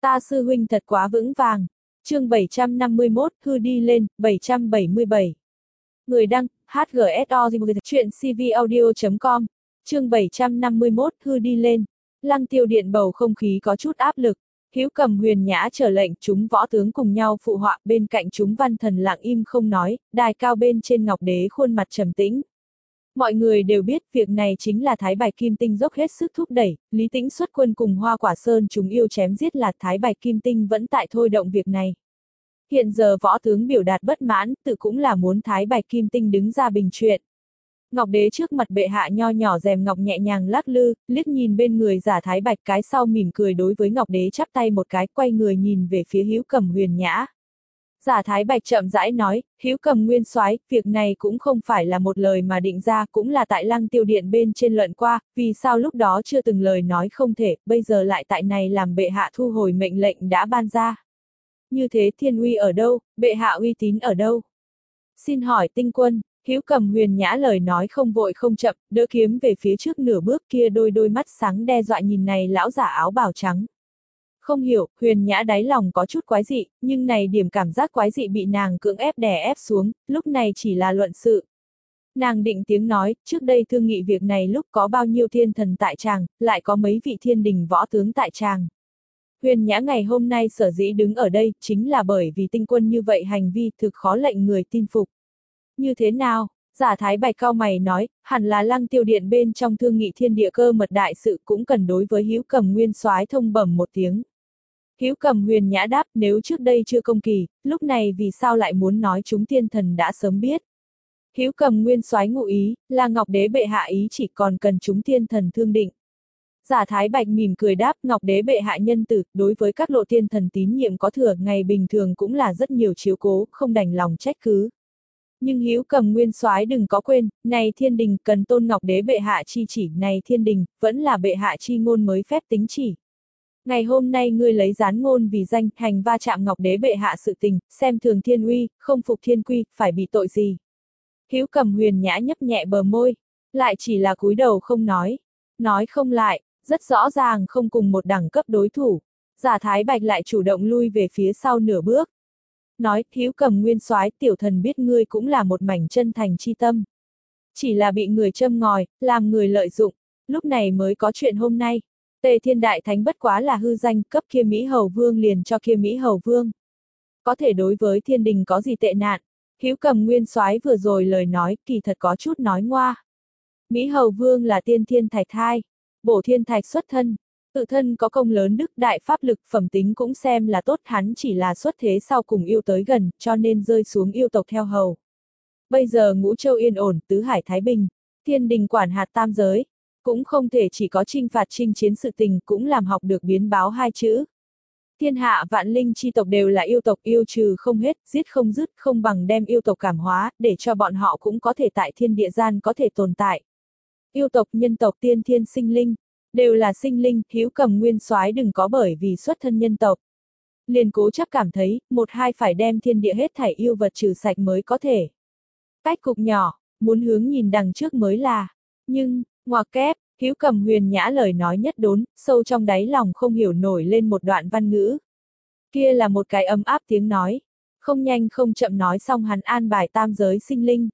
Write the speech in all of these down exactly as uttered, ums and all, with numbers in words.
Ta sư huynh thật quá vững vàng. Chương bảy trăm năm mươi mốt, hư đi lên, bảy trăm bảy mươi bảy. Người đăng, hát giê ét o, chuyện c v audio chấm com. Chương bảy trăm năm mươi mốt, hư đi lên. Lăng Tiêu Điện bầu không khí có chút áp lực. Hữu Cầm Huyền Nhã trở lệnh, chúng võ tướng cùng nhau phụ họa, bên cạnh chúng văn thần lặng im không nói, đài cao bên trên Ngọc Đế khuôn mặt trầm tĩnh. Mọi người đều biết việc này chính là Thái Bạch Kim Tinh dốc hết sức thúc đẩy, Lý Tĩnh xuất quân cùng Hoa Quả Sơn chúng yêu chém giết, là Thái Bạch Kim Tinh vẫn tại thôi động việc này. Hiện giờ võ tướng biểu đạt bất mãn, tự cũng là muốn Thái Bạch Kim Tinh đứng ra bình chuyện. Ngọc Đế trước mặt bệ hạ nho nhỏ rèm ngọc nhẹ nhàng lắc lư, liếc nhìn bên người giả Thái Bạch, cái sau mỉm cười đối với Ngọc Đế chắp tay một cái, quay người nhìn về phía Hữu Cầm Huyền Nhã. Giả Thái Bạch chậm rãi nói, Hữu Cầm nguyên soái, việc này cũng không phải là một lời mà định ra, cũng là tại Lăng Tiêu Điện bên trên luận qua, vì sao lúc đó chưa từng lời nói không thể, bây giờ lại tại này làm bệ hạ thu hồi mệnh lệnh đã ban ra. Như thế thiên uy ở đâu, bệ hạ uy tín ở đâu? Xin hỏi Tinh Quân. Hữu Cầm Huyền Nhã lời nói không vội không chậm, đỡ kiếm về phía trước nửa bước, kia đôi đôi mắt sáng đe dọa nhìn này lão giả áo bào trắng. Không hiểu, Huyền Nhã đáy lòng có chút quái dị, nhưng này điểm cảm giác quái dị bị nàng cưỡng ép đè ép xuống, lúc này chỉ là luận sự. Nàng định tiếng nói, trước đây thương nghị việc này lúc có bao nhiêu thiên thần tại tràng, lại có mấy vị thiên đình võ tướng tại tràng. Huyền Nhã ngày hôm nay sở dĩ đứng ở đây, chính là bởi vì Tinh Quân như vậy hành vi thực khó lệnh người tin phục. Như thế nào? Giả Thái Bạch cau mày nói, hẳn là Lăng Tiêu Điện bên trong thương nghị thiên địa cơ mật đại sự, cũng cần đối với Hữu Cầm nguyên soái thông bẩm một tiếng. Hữu Cầm Huyền Nhã đáp, nếu trước đây chưa công kỳ, lúc này vì sao lại muốn nói chúng thiên thần đã sớm biết. Hữu Cầm nguyên soái ngụ ý, là Ngọc Đế bệ hạ ý chỉ còn cần chúng thiên thần thương định. Giả Thái Bạch mỉm cười đáp, Ngọc Đế bệ hạ nhân tử, đối với các lộ thiên thần tín nhiệm có thừa, ngày bình thường cũng là rất nhiều chiếu cố, không đành lòng trách cứ. Nhưng Hữu Cầm nguyên soái đừng có quên, này thiên đình cần tôn Ngọc Đế bệ hạ chi chỉ, này thiên đình vẫn là bệ hạ chi ngôn mới phép tính chỉ. Ngày hôm nay ngươi lấy gián ngôn vì danh, hành va chạm Ngọc Đế bệ hạ sự tình, xem thường thiên uy, không phục thiên quy, phải bị tội gì? Hữu Cầm Huyền Nhã nhấp nhẹ bờ môi, lại chỉ là cúi đầu không nói, nói không lại, rất rõ ràng không cùng một đẳng cấp đối thủ. Giả Thái Bạch lại chủ động lui về phía sau nửa bước. Nói, Hữu Cầm nguyên soái, tiểu thần biết ngươi cũng là một mảnh chân thành chi tâm. Chỉ là bị người châm ngòi, làm người lợi dụng, lúc này mới có chuyện hôm nay. Tề Thiên Đại Thánh bất quá là hư danh, cấp kia Mỹ Hầu Vương liền cho kia Mỹ Hầu Vương. Có thể đối với thiên đình có gì tệ nạn? Hữu Cầm nguyên soái vừa rồi lời nói, kỳ thật có chút nói ngoa. Mỹ Hầu Vương là tiên thiên thạch thai, bổ thiên thạch xuất thân. Tự thân có công lớn đức đại pháp lực, phẩm tính cũng xem là tốt, hắn chỉ là xuất thế sau cùng yêu tới gần, cho nên rơi xuống yêu tộc theo hầu. Bây giờ ngũ châu yên ổn, tứ hải thái bình, thiên đình quản hạt tam giới, cũng không thể chỉ có chinh phạt chinh chiến sự tình, cũng làm học được biến báo hai chữ. Thiên hạ vạn linh chi tộc đều là yêu tộc, yêu trừ không hết, giết không dứt, không bằng đem yêu tộc cảm hóa, để cho bọn họ cũng có thể tại thiên địa gian có thể tồn tại. Yêu tộc, nhân tộc, tiên thiên sinh linh, đều là sinh linh, Hữu Cầm nguyên soái đừng có bởi vì xuất thân nhân tộc. Liền cố chấp cảm thấy, một hai phải đem thiên địa hết thảy yêu vật trừ sạch mới có thể. Cách cục nhỏ, muốn hướng nhìn đằng trước mới là. Nhưng, ngoặc kép, Hữu Cầm Huyền Nhã lời nói nhất đốn, sâu trong đáy lòng không hiểu nổi lên một đoạn văn ngữ. Kia là một cái ấm áp tiếng nói. Không nhanh không chậm nói xong hắn an bài tam giới sinh linh.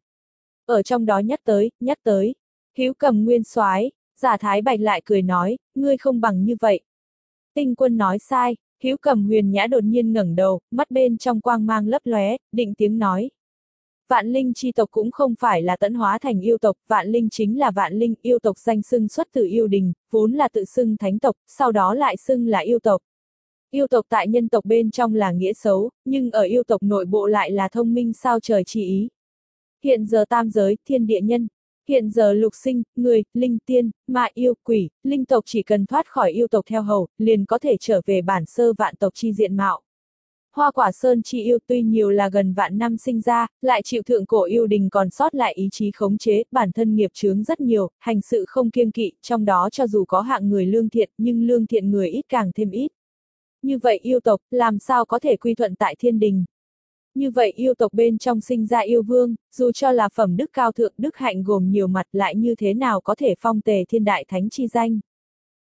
Ở trong đó nhắc tới, nhắc tới. Hữu Cầm nguyên soái. Giả Thái Bạch lại cười nói, ngươi không bằng như vậy. Tinh Quân nói sai. Hữu Cầm Huyền Nhã đột nhiên ngẩng đầu, mắt bên trong quang mang lấp lóe, định tiếng nói. Vạn linh chi tộc cũng không phải là tẫn hóa thành yêu tộc, vạn linh chính là vạn linh, yêu tộc danh xưng xuất từ yêu đình, vốn là tự xưng thánh tộc, sau đó lại xưng là yêu tộc. Yêu tộc tại nhân tộc bên trong là nghĩa xấu, nhưng ở yêu tộc nội bộ lại là thông minh sao trời chi ý. Hiện giờ tam giới, thiên địa nhân. Hiện giờ lục sinh, người, linh tiên, ma yêu, quỷ, linh tộc chỉ cần thoát khỏi yêu tộc theo hầu, liền có thể trở về bản sơ vạn tộc chi diện mạo. Hoa Quả Sơn chi yêu tuy nhiều là gần vạn năm sinh ra, lại chịu thượng cổ yêu đình còn sót lại ý chí khống chế, bản thân nghiệp chướng rất nhiều, hành sự không kiêng kỵ, trong đó cho dù có hạng người lương thiện, nhưng lương thiện người ít càng thêm ít. Như vậy yêu tộc, làm sao có thể quy thuận tại thiên đình? Như vậy yêu tộc bên trong sinh ra yêu vương, dù cho là phẩm đức cao thượng, đức hạnh gồm nhiều mặt, lại như thế nào có thể phong tề thiên đại thánh chi danh?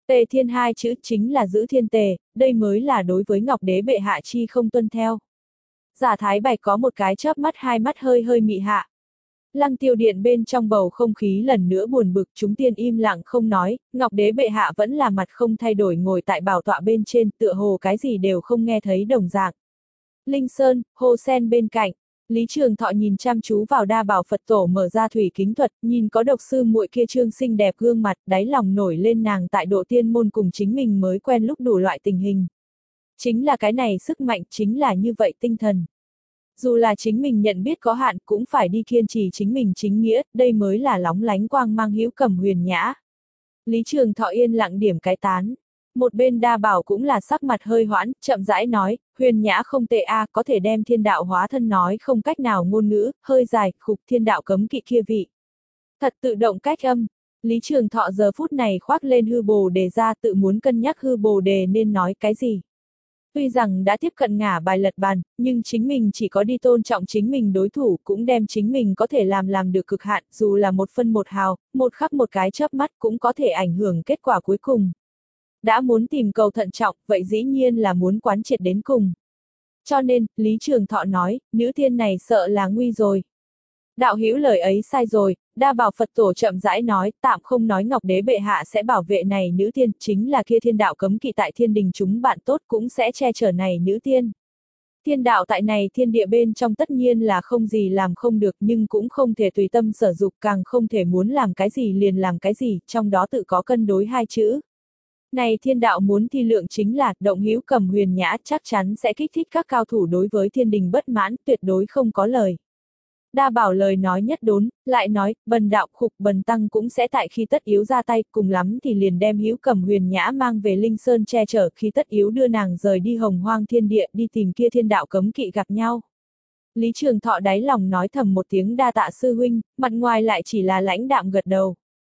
Tề thiên hai chữ chính là giữ thiên tề, đây mới là đối với Ngọc Đế bệ hạ chi không tuân theo. Giả Thái Bạch có một cái chớp mắt, hai mắt hơi hơi mị hạ. Lăng Tiêu Điện bên trong bầu không khí lần nữa buồn bực, chúng tiên im lặng không nói, Ngọc Đế bệ hạ vẫn là mặt không thay đổi ngồi tại bảo tọa bên trên, tựa hồ cái gì đều không nghe thấy đồng dạng. Linh Sơn, Hồ Sen bên cạnh, Lý Trường Thọ nhìn chăm chú vào đa bảo Phật tổ mở ra thủy kính thuật, nhìn có độc sư muội kia trương xinh đẹp gương mặt, đáy lòng nổi lên nàng tại độ tiên môn cùng chính mình mới quen lúc đủ loại tình hình. Chính là cái này sức mạnh, chính là như vậy tinh thần. Dù là chính mình nhận biết có hạn cũng phải đi kiên trì chính mình chính nghĩa, đây mới là lóng lánh quang mang hữu cầm huyền nhã. Lý Trường Thọ yên lặng điểm cái tán. Một bên đa bảo cũng là sắc mặt hơi hoãn, chậm rãi nói, huyền nhã không tệ a, có thể đem thiên đạo hóa thân nói không cách nào ngôn ngữ, hơi dài, khục thiên đạo cấm kỵ kia vị. Thật tự động cách âm. Lý Trường Thọ giờ phút này khoác lên hư bồ đề ra, tự muốn cân nhắc hư bồ đề nên nói cái gì. Tuy rằng đã tiếp cận ngả bài lật bàn, nhưng chính mình chỉ có đi tôn trọng chính mình đối thủ, cũng đem chính mình có thể làm làm được cực hạn, dù là một phân một hào, một khắc một cái chớp mắt cũng có thể ảnh hưởng kết quả cuối cùng. Đã muốn tìm cầu thận trọng, vậy dĩ nhiên là muốn quán triệt đến cùng. Cho nên, Lý Trường Thọ nói, nữ tiên này sợ là nguy rồi. Đạo hữu lời ấy sai rồi, đa bảo Phật tổ chậm rãi nói, tạm không nói Ngọc Đế bệ hạ sẽ bảo vệ này nữ tiên, chính là kia thiên đạo cấm kỵ tại thiên đình chúng bạn tốt cũng sẽ che chở này nữ tiên. Thiên đạo tại này thiên địa bên trong tất nhiên là không gì làm không được, nhưng cũng không thể tùy tâm sở dục, càng không thể muốn làm cái gì liền làm cái gì, trong đó tự có cân đối hai chữ. Này thiên đạo muốn thi lượng chính là, động hữu cầm huyền nhã chắc chắn sẽ kích thích các cao thủ đối với thiên đình bất mãn, tuyệt đối không có lời. Đa bảo lời nói nhất đốn, lại nói, bần đạo khục bần tăng cũng sẽ tại khi tất yếu ra tay, cùng lắm thì liền đem hữu cầm huyền nhã mang về Linh Sơn che chở, khi tất yếu đưa nàng rời đi hồng hoang thiên địa đi tìm kia thiên đạo cấm kỵ gặp nhau. Lý Trường Thọ đáy lòng nói thầm một tiếng đa tạ sư huynh, mặt ngoài lại chỉ là lãnh đạm gật đầu.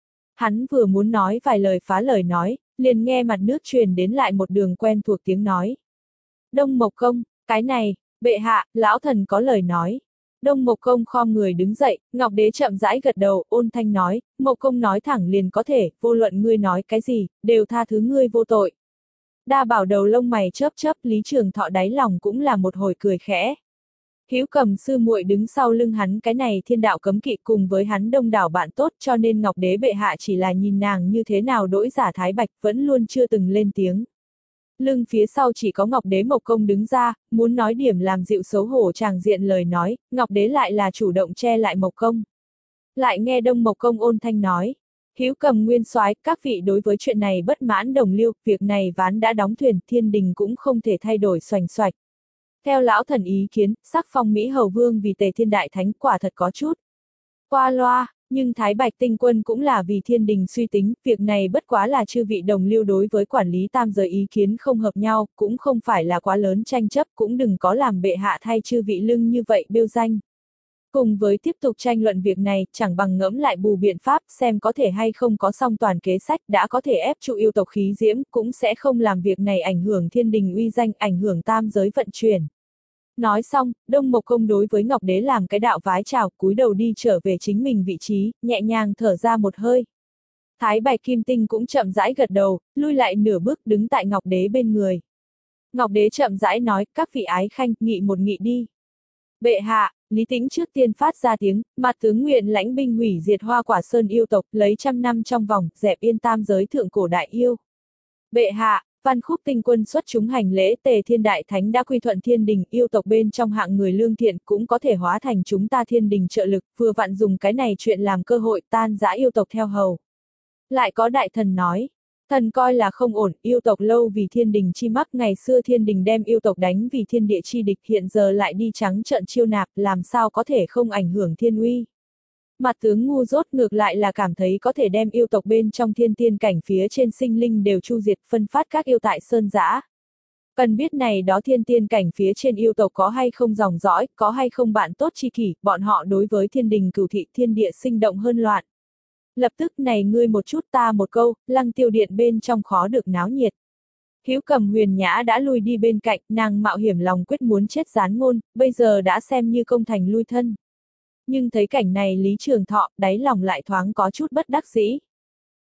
Hắn vừa muốn nói vài lời phá lời nói, liền nghe mặt nước truyền đến lại một đường quen thuộc tiếng nói. Đông Mộc Công, cái này, bệ hạ, lão thần có lời nói. Đông Mộc Công khom người đứng dậy, Ngọc Đế chậm rãi gật đầu, ôn thanh nói, Mộc Công nói thẳng liền có thể, vô luận ngươi nói cái gì, đều tha thứ ngươi vô tội. Đa bảo đầu lông mày chớp chớp, Lý Trường Thọ đáy lòng cũng là một hồi cười khẽ. Hữu cầm sư muội đứng sau lưng hắn, cái này thiên đạo cấm kỵ cùng với hắn đông đảo bạn tốt, cho nên Ngọc Đế bệ hạ chỉ là nhìn nàng như thế nào đổi giả Thái Bạch, vẫn luôn chưa từng lên tiếng. Lưng phía sau chỉ có Ngọc Đế Mộc Công đứng ra, muốn nói điểm làm dịu xấu hổ tràng diện lời nói, Ngọc Đế lại là chủ động che lại Mộc Công. Lại nghe Đông Mộc Công ôn thanh nói, hữu cầm nguyên soái, các vị đối với chuyện này bất mãn đồng liêu, việc này ván đã đóng thuyền, thiên đình cũng không thể thay đổi xoành xoạch. Theo lão thần ý kiến, sắc phong Mỹ Hầu Vương vì Tề Thiên Đại Thánh quả thật có chút qua loa, nhưng Thái Bạch Tinh Quân cũng là vì thiên đình suy tính, việc này bất quá là chư vị đồng liêu đối với quản lý tam giới ý kiến không hợp nhau, cũng không phải là quá lớn tranh chấp, cũng đừng có làm bệ hạ thay chư vị lưng như vậy bêu danh. Cùng với tiếp tục tranh luận việc này, chẳng bằng ngẫm lại bù biện pháp, xem có thể hay không có song toàn kế sách, đã có thể ép trụ yêu tộc khí diễm, cũng sẽ không làm việc này ảnh hưởng thiên đình uy danh, ảnh hưởng tam giới vận chuyển. Nói xong, Đông Mộc Công đối với Ngọc Đế làm cái đạo vái chào, cúi đầu đi trở về chính mình vị trí, nhẹ nhàng thở ra một hơi. Thái Bạch Kim Tinh cũng chậm rãi gật đầu, lui lại nửa bước đứng tại Ngọc Đế bên người. Ngọc Đế chậm rãi nói, các vị ái khanh, nghị một nghị đi. Bệ hạ, Lý Tĩnh trước tiên phát ra tiếng, mặt tướng nguyện lãnh binh hủy diệt Hoa Quả Sơn yêu tộc, lấy trăm năm trong vòng, dẹp yên tam giới thượng cổ đại yêu. Bệ hạ, Văn Khúc Tinh Quân xuất chúng hành lễ, Tề Thiên Đại Thánh đã quy thuận thiên đình, yêu tộc bên trong hạng người lương thiện cũng có thể hóa thành chúng ta thiên đình trợ lực, vừa vặn dùng cái này chuyện làm cơ hội tan rã yêu tộc theo hầu. Lại có đại thần nói, thần coi là không ổn, yêu tộc lâu vì thiên đình chi mắc, ngày xưa thiên đình đem yêu tộc đánh vì thiên địa chi địch, hiện giờ lại đi trắng trợn chiêu nạp, làm sao có thể không ảnh hưởng thiên uy. Mặt tướng ngu dốt ngược lại là cảm thấy có thể đem yêu tộc bên trong thiên tiên cảnh phía trên sinh linh đều chu diệt, phân phát các yêu tại sơn giã. Cần biết này đó thiên tiên cảnh phía trên yêu tộc có hay không dòng dõi, có hay không bạn tốt chi kỷ, bọn họ đối với thiên đình cửu thị thiên địa sinh động hơn loạn. Lập tức này ngươi một chút ta một câu, Lăng Tiêu Điện bên trong khó được náo nhiệt. Hữu cầm huyền nhã đã lui đi bên cạnh, nàng mạo hiểm lòng quyết muốn chết gián ngôn, bây giờ đã xem như công thành lui thân. Nhưng thấy cảnh này Lý Trường Thọ, đáy lòng lại thoáng có chút bất đắc dĩ.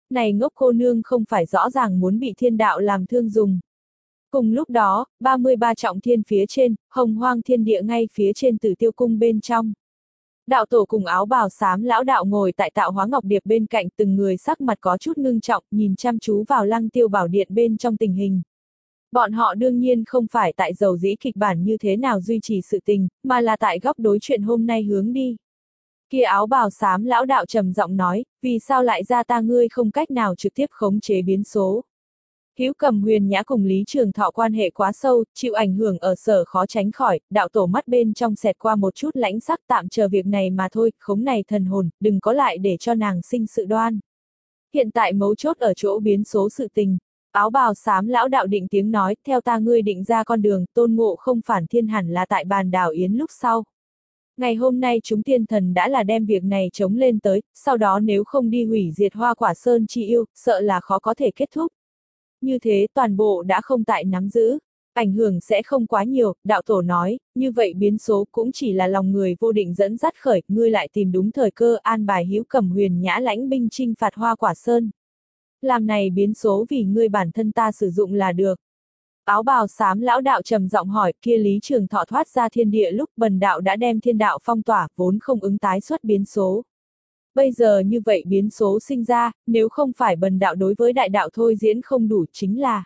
Này ngốc cô nương không phải rõ ràng muốn bị thiên đạo làm thương dùng. Cùng lúc đó, ba mươi ba trọng thiên phía trên, hồng hoang thiên địa ngay phía trên Tử Tiêu cung bên trong. Đạo tổ cùng áo bào xám lão đạo ngồi tại tạo hóa ngọc điệp bên cạnh, từng người sắc mặt có chút ngưng trọng, nhìn chăm chú vào Lăng Tiêu bảo điện bên trong tình hình. Bọn họ đương nhiên không phải tại dầu dĩ kịch bản như thế nào duy trì sự tình, mà là tại góc đối chuyện hôm nay hướng đi. Kia áo bào xám lão đạo trầm giọng nói, vì sao lại ra ta ngươi không cách nào trực tiếp khống chế biến số. Hữu Cầm Huyền Nhã cùng Lý Trường Thọ quan hệ quá sâu, chịu ảnh hưởng ở sở khó tránh khỏi, đạo tổ mắt bên trong xẹt qua một chút lãnh sắc, tạm chờ việc này mà thôi, khống này thần hồn, đừng có lại để cho nàng sinh sự đoan. Hiện tại mấu chốt ở chỗ biến số sự tình. Áo bào xám lão đạo định tiếng nói, theo ta ngươi định ra con đường, Tôn Ngộ không phản thiên hẳn là tại bàn đảo Yến lúc sau. Ngày hôm nay chúng tiên thần đã là đem việc này chống lên tới, sau đó nếu không đi hủy diệt Hoa Quả Sơn chi yêu, sợ là khó có thể kết thúc. Như thế toàn bộ đã không tại nắm giữ, ảnh hưởng sẽ không quá nhiều, đạo tổ nói, như vậy biến số cũng chỉ là lòng người vô định dẫn dắt khởi, ngươi lại tìm đúng thời cơ an bài Hữu Cầm Huyền Nhã lãnh binh chinh phạt Hoa Quả Sơn. Làm này biến số vì ngươi bản thân ta sử dụng là được. Áo bào xám lão đạo trầm giọng hỏi, kia Lý Trường Thọ thoát ra thiên địa lúc bần đạo đã đem thiên đạo phong tỏa, vốn không ứng tái xuất biến số. Bây giờ như vậy biến số sinh ra, nếu không phải bần đạo đối với đại đạo thôi diễn không đủ chính là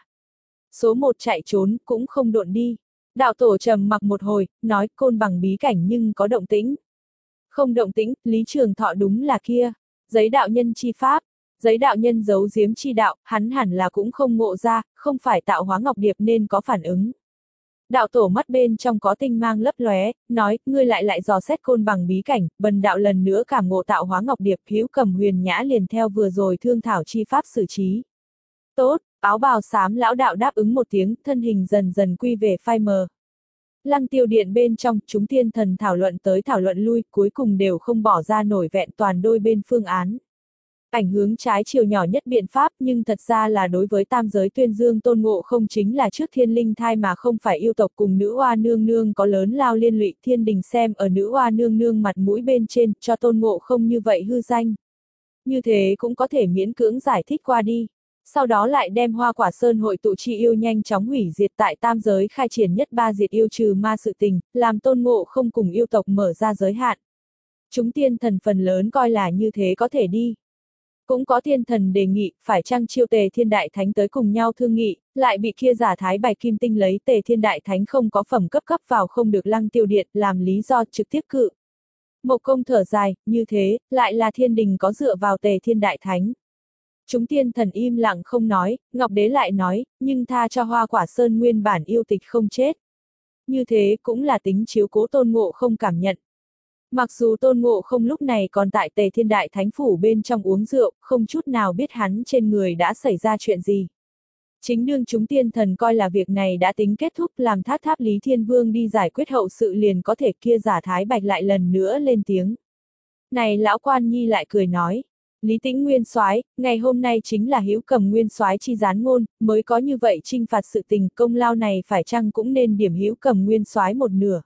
số một chạy trốn cũng không độn đi. Đạo tổ trầm mặc một hồi, nói côn bằng bí cảnh nhưng có động tĩnh. Không động tĩnh, Lý Trường Thọ đúng là kia. Giấy đạo nhân chi pháp, giấy đạo nhân giấu giếm chi đạo, hắn hẳn là cũng không ngộ ra, không phải tạo hóa ngọc điệp nên có phản ứng. Đạo tổ mắt bên trong có tinh mang lấp lóe, nói, ngươi lại lại dò xét côn bằng bí cảnh, bần đạo lần nữa cảm ngộ tạo hóa ngọc điệp, Hữu Cầm Huyền Nhã liền theo vừa rồi thương thảo chi pháp xử trí. Tốt, áo bào xám lão đạo đáp ứng một tiếng, thân hình dần dần quy về phai mờ. Lăng Tiêu điện bên trong, chúng tiên thần thảo luận tới thảo luận lui, cuối cùng đều không bỏ ra nổi vẹn toàn đôi bên phương án. Ảnh hướng trái chiều nhỏ nhất biện pháp, nhưng thật ra là đối với tam giới tuyên dương Tôn Ngộ không chính là trước thiên linh thai mà không phải yêu tộc cùng nữ oa nương nương có lớn lao liên lụy, thiên đình xem ở nữ oa nương nương mặt mũi bên trên, cho Tôn Ngộ không như vậy hư danh. Như thế cũng có thể miễn cưỡng giải thích qua đi. Sau đó lại đem Hoa Quả Sơn hội tụ chi yêu nhanh chóng hủy diệt tại tam giới khai triển nhất ba diệt yêu trừ ma sự tình, làm Tôn Ngộ không cùng yêu tộc mở ra giới hạn. Chúng tiên thần phần lớn coi là như thế có thể đi. Cũng có thiên thần đề nghị, phải chăng chiêu Tề Thiên Đại Thánh tới cùng nhau thương nghị, lại bị kia giả thái bạch kim tinh lấy Tề Thiên Đại Thánh không có phẩm cấp cấp vào không được Lăng Tiêu điện, làm lý do trực tiếp cự. Mộc Công thở dài, như thế, lại là thiên đình có dựa vào Tề Thiên Đại Thánh. Chúng tiên thần im lặng không nói, Ngọc Đế lại nói, nhưng tha cho Hoa Quả Sơn nguyên bản yêu tịch không chết. Như thế cũng là tính chiếu cố Tôn Ngộ không cảm nhận. Mặc dù Tôn Ngộ không lúc này còn tại Tề Thiên Đại Thánh phủ bên trong uống rượu, không chút nào biết hắn trên người đã xảy ra chuyện gì. Chính đương chúng tiên thần coi là việc này đã tính kết thúc, làm thác tháp Lý Thiên Vương đi giải quyết hậu sự liền có thể, kia giả thái bạch lại lần nữa lên tiếng. Này lão quan nhi lại cười nói, Lý Tĩnh Nguyên soái, ngày hôm nay chính là Hữu Cầm Nguyên soái chi gián ngôn, mới có như vậy trinh phạt sự tình, công lao này phải chăng cũng nên điểm Hữu Cầm Nguyên soái một nửa.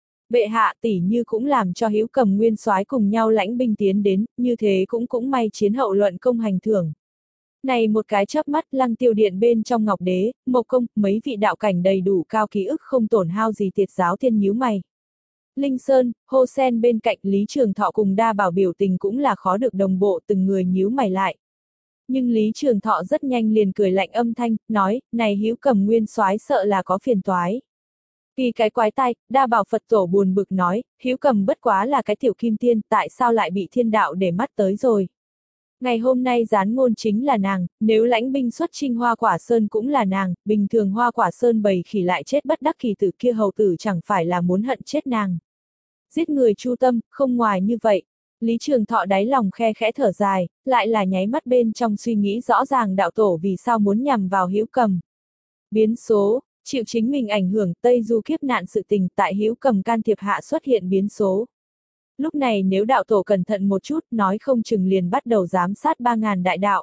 Bệ hạ tỷ như cũng làm cho Hữu Cầm Nguyên soái cùng nhau lãnh binh tiến đến, như thế cũng cũng may chiến hậu luận công hành thưởng. Này một cái chớp mắt, Lăng Tiêu điện bên trong Ngọc Đế, Mộc Công, mấy vị đạo cảnh đầy đủ cao ký ức không tổn hao gì tiệt giáo thiên nhíu mày. Linh Sơn, Hô Sen bên cạnh Lý Trường Thọ cùng Đa Bảo biểu tình cũng là khó được đồng bộ, từng người nhíu mày lại. Nhưng Lý Trường Thọ rất nhanh liền cười lạnh âm thanh, nói, này Hữu Cầm Nguyên soái sợ là có phiền toái. Vì cái quái tai, Đa Bảo Phật tổ buồn bực nói, Hữu Cầm bất quá là cái tiểu kim tiên, tại sao lại bị thiên đạo để mắt tới rồi. Ngày hôm nay gián ngôn chính là nàng, nếu lãnh binh xuất chinh Hoa Quả Sơn cũng là nàng, bình thường Hoa Quả Sơn bầy khỉ lại chết bất đắc kỳ tử kia hầu tử chẳng phải là muốn hận chết nàng. Giết người chu tâm, không ngoài như vậy. Lý Trường Thọ đáy lòng khe khẽ thở dài, lại là nháy mắt bên trong suy nghĩ rõ ràng đạo tổ vì sao muốn nhằm vào Hữu Cầm. Biến số, chịu chính mình ảnh hưởng Tây Du kiếp nạn sự tình tại Hữu Cầm can thiệp hạ xuất hiện biến số. Lúc này nếu đạo tổ cẩn thận một chút nói không chừng liền bắt đầu giám sát ba ngàn đại đạo.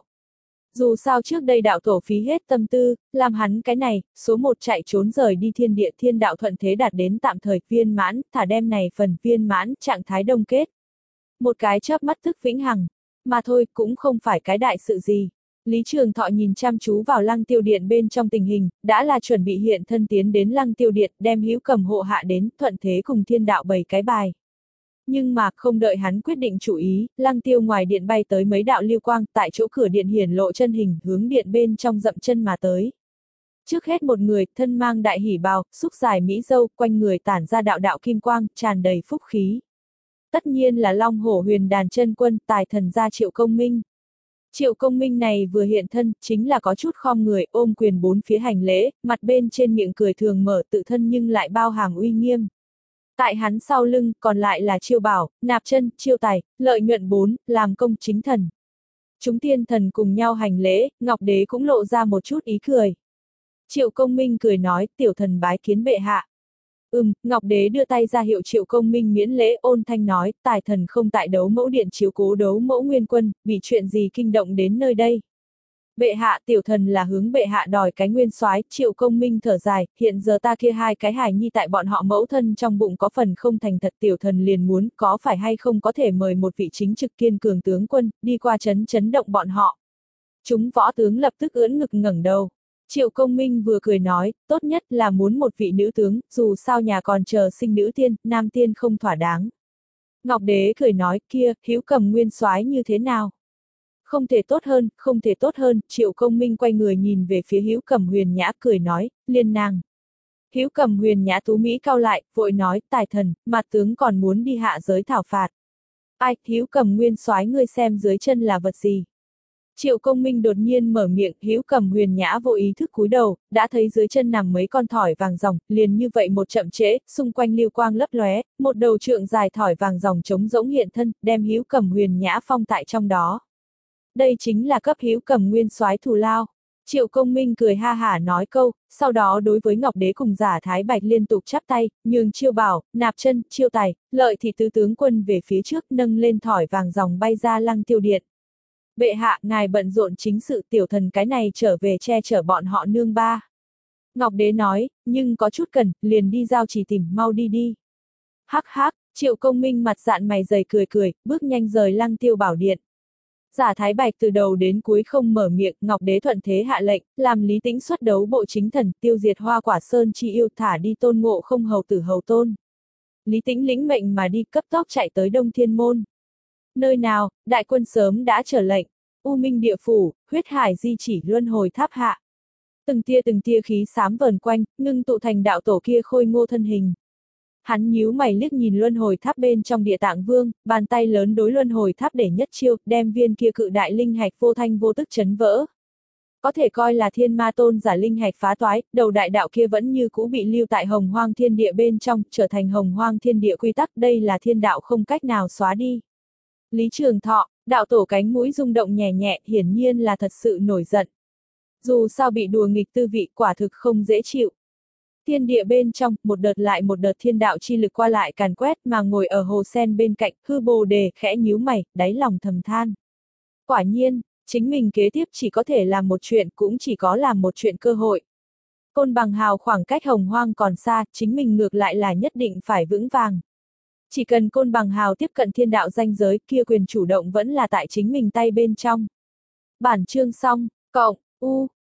Dù sao trước đây đạo tổ phí hết tâm tư, làm hắn cái này, số một chạy trốn rời đi thiên địa thiên đạo thuận thế đạt đến tạm thời viên mãn, thả đem này phần viên mãn trạng thái đông kết. Một cái chớp mắt thức vĩnh hằng, mà thôi cũng không phải cái đại sự gì. Lý Trường Thọ nhìn chăm chú vào Lăng Tiêu Điện bên trong tình hình, đã là chuẩn bị hiện thân tiến đến Lăng Tiêu Điện, đem Hữu Cầm hộ hạ đến, thuận thế cùng thiên đạo bày cái bài. Nhưng mà, không đợi hắn quyết định chủ ý, Lăng Tiêu ngoài điện bay tới mấy đạo lưu quang, tại chỗ cửa điện hiển lộ chân hình, hướng điện bên trong dậm chân mà tới. Trước hết một người, thân mang đại hỉ bào, xúc dài mỹ râu, quanh người tản ra đạo đạo kim quang, tràn đầy phúc khí. Tất nhiên là Long Hổ Huyền Đàn chân quân, tài thần gia Triệu Công Minh. Triệu Công Minh này vừa hiện thân, chính là có chút khom người, ôm quyền bốn phía hành lễ, mặt bên trên miệng cười thường mở, tự thân nhưng lại bao hàm uy nghiêm. Tại hắn sau lưng, còn lại là Chiêu Bảo, Nạp Chân, Chiêu Tài, Lợi Nhuận bốn, làm công chính thần. Chúng tiên thần cùng nhau hành lễ, Ngọc Đế cũng lộ ra một chút ý cười. Triệu Công Minh cười nói, tiểu thần bái kiến bệ hạ. Ừm, Ngọc Đế đưa tay ra hiệu Triệu Công Minh miễn lễ, ôn thanh nói, tài thần không tại đấu mẫu điện chiếu cố đấu mẫu nguyên quân, bị chuyện gì kinh động đến nơi đây. Bệ hạ, tiểu thần là hướng bệ hạ đòi cái nguyên soái. Triệu Công Minh thở dài, hiện giờ ta kia hai cái hài nhi tại bọn họ mẫu thân trong bụng có phần không thành thật, tiểu thần liền muốn, có phải hay không có thể mời một vị chính trực kiên cường tướng quân, đi qua chấn chấn động bọn họ. Chúng võ tướng lập tức ưỡn ngực ngẩng đầu. Triệu Công Minh vừa cười nói, tốt nhất là muốn một vị nữ tướng, dù sao nhà còn chờ sinh nữ tiên, nam tiên không thỏa đáng. Ngọc Đế cười nói, kia, Hữu Cầm nguyên soái như thế nào? Không thể tốt hơn, không thể tốt hơn. Triệu Công Minh quay người nhìn về phía Hữu Cầm Huyền Nhã cười nói, liên nàng. Hữu Cầm Huyền Nhã tú mỹ cao lại, vội nói, tài thần, mặt tướng còn muốn đi hạ giới thảo phạt. Ai, Hữu Cầm nguyên soái ngươi xem dưới chân là vật gì? Triệu Công Minh đột nhiên mở miệng, Hữu Cầm Huyền Nhã vô ý thức cúi đầu, đã thấy dưới chân nằm mấy con thỏi vàng ròng, liền như vậy một chậm trễ, xung quanh lưu quang lấp lóe, một đầu trượng dài thỏi vàng ròng trống rỗng hiện thân, đem Hữu Cầm Huyền Nhã phong tại trong đó. Đây chính là cấp Hữu Cầm nguyên soái thù lao. Triệu Công Minh cười ha hả nói câu, sau đó đối với Ngọc Đế cùng Giả Thái Bạch liên tục chắp tay, nhường Chiêu Bảo, Nạp Chân, Chiêu Tài, Lợi Thị tứ tướng quân về phía trước, nâng lên thỏi vàng ròng bay ra Lăng Tiêu Điện. Bệ hạ, ngài bận rộn chính sự, tiểu thần cái này trở về che chở bọn họ nương ba. Ngọc Đế nói, nhưng có chút cần, liền đi giao chỉ tìm, mau đi đi. Hắc hắc, Triệu Công Minh mặt dạn mày dày cười cười, bước nhanh rời Lăng Tiêu Bảo Điện. Giả Thái Bạch từ đầu đến cuối không mở miệng, Ngọc Đế thuận thế hạ lệnh, làm Lý Tĩnh xuất đấu bộ chính thần, tiêu diệt Hoa Quả Sơn chi yêu, thả đi Tôn Ngộ Không hầu tử hầu tôn. Lý Tĩnh lĩnh mệnh mà đi, cấp tốc chạy tới Đông Thiên Môn. Nơi nào, đại quân sớm đã trở lệnh, U Minh Địa Phủ, huyết hải di chỉ luân hồi tháp hạ. Từng tia từng tia khí xám vờn quanh, ngưng tụ thành đạo tổ kia khôi ngô thân hình. Hắn nhíu mày liếc nhìn luân hồi tháp bên trong Địa Tạng Vương, bàn tay lớn đối luân hồi tháp để nhất chiêu, đem viên kia cự đại linh hạch vô thanh vô tức chấn vỡ. Có thể coi là thiên ma tôn giả linh hạch phá toái, đầu đại đạo kia vẫn như cũ bị lưu tại hồng hoang thiên địa bên trong, trở thành hồng hoang thiên địa quy tắc, đây là thiên đạo không cách nào xóa đi. Lý Trường Thọ, đạo tổ cánh mũi rung động nhẹ nhẹ, hiển nhiên là thật sự nổi giận. Dù sao bị đùa nghịch tư vị, quả thực không dễ chịu. Thiên địa bên trong, một đợt lại một đợt thiên đạo chi lực qua lại càn quét, mà ngồi ở hồ sen bên cạnh, hư bồ đề, khẽ nhíu mày, đáy lòng thầm than. Quả nhiên, chính mình kế tiếp chỉ có thể làm một chuyện, cũng chỉ có làm một chuyện cơ hội. Côn Bằng Hào khoảng cách hồng hoang còn xa, chính mình ngược lại là nhất định phải vững vàng. Chỉ cần Côn Bằng Hào tiếp cận thiên đạo ranh giới, kia quyền chủ động vẫn là tại chính mình tay bên trong. Bản chương xong, cộng, u.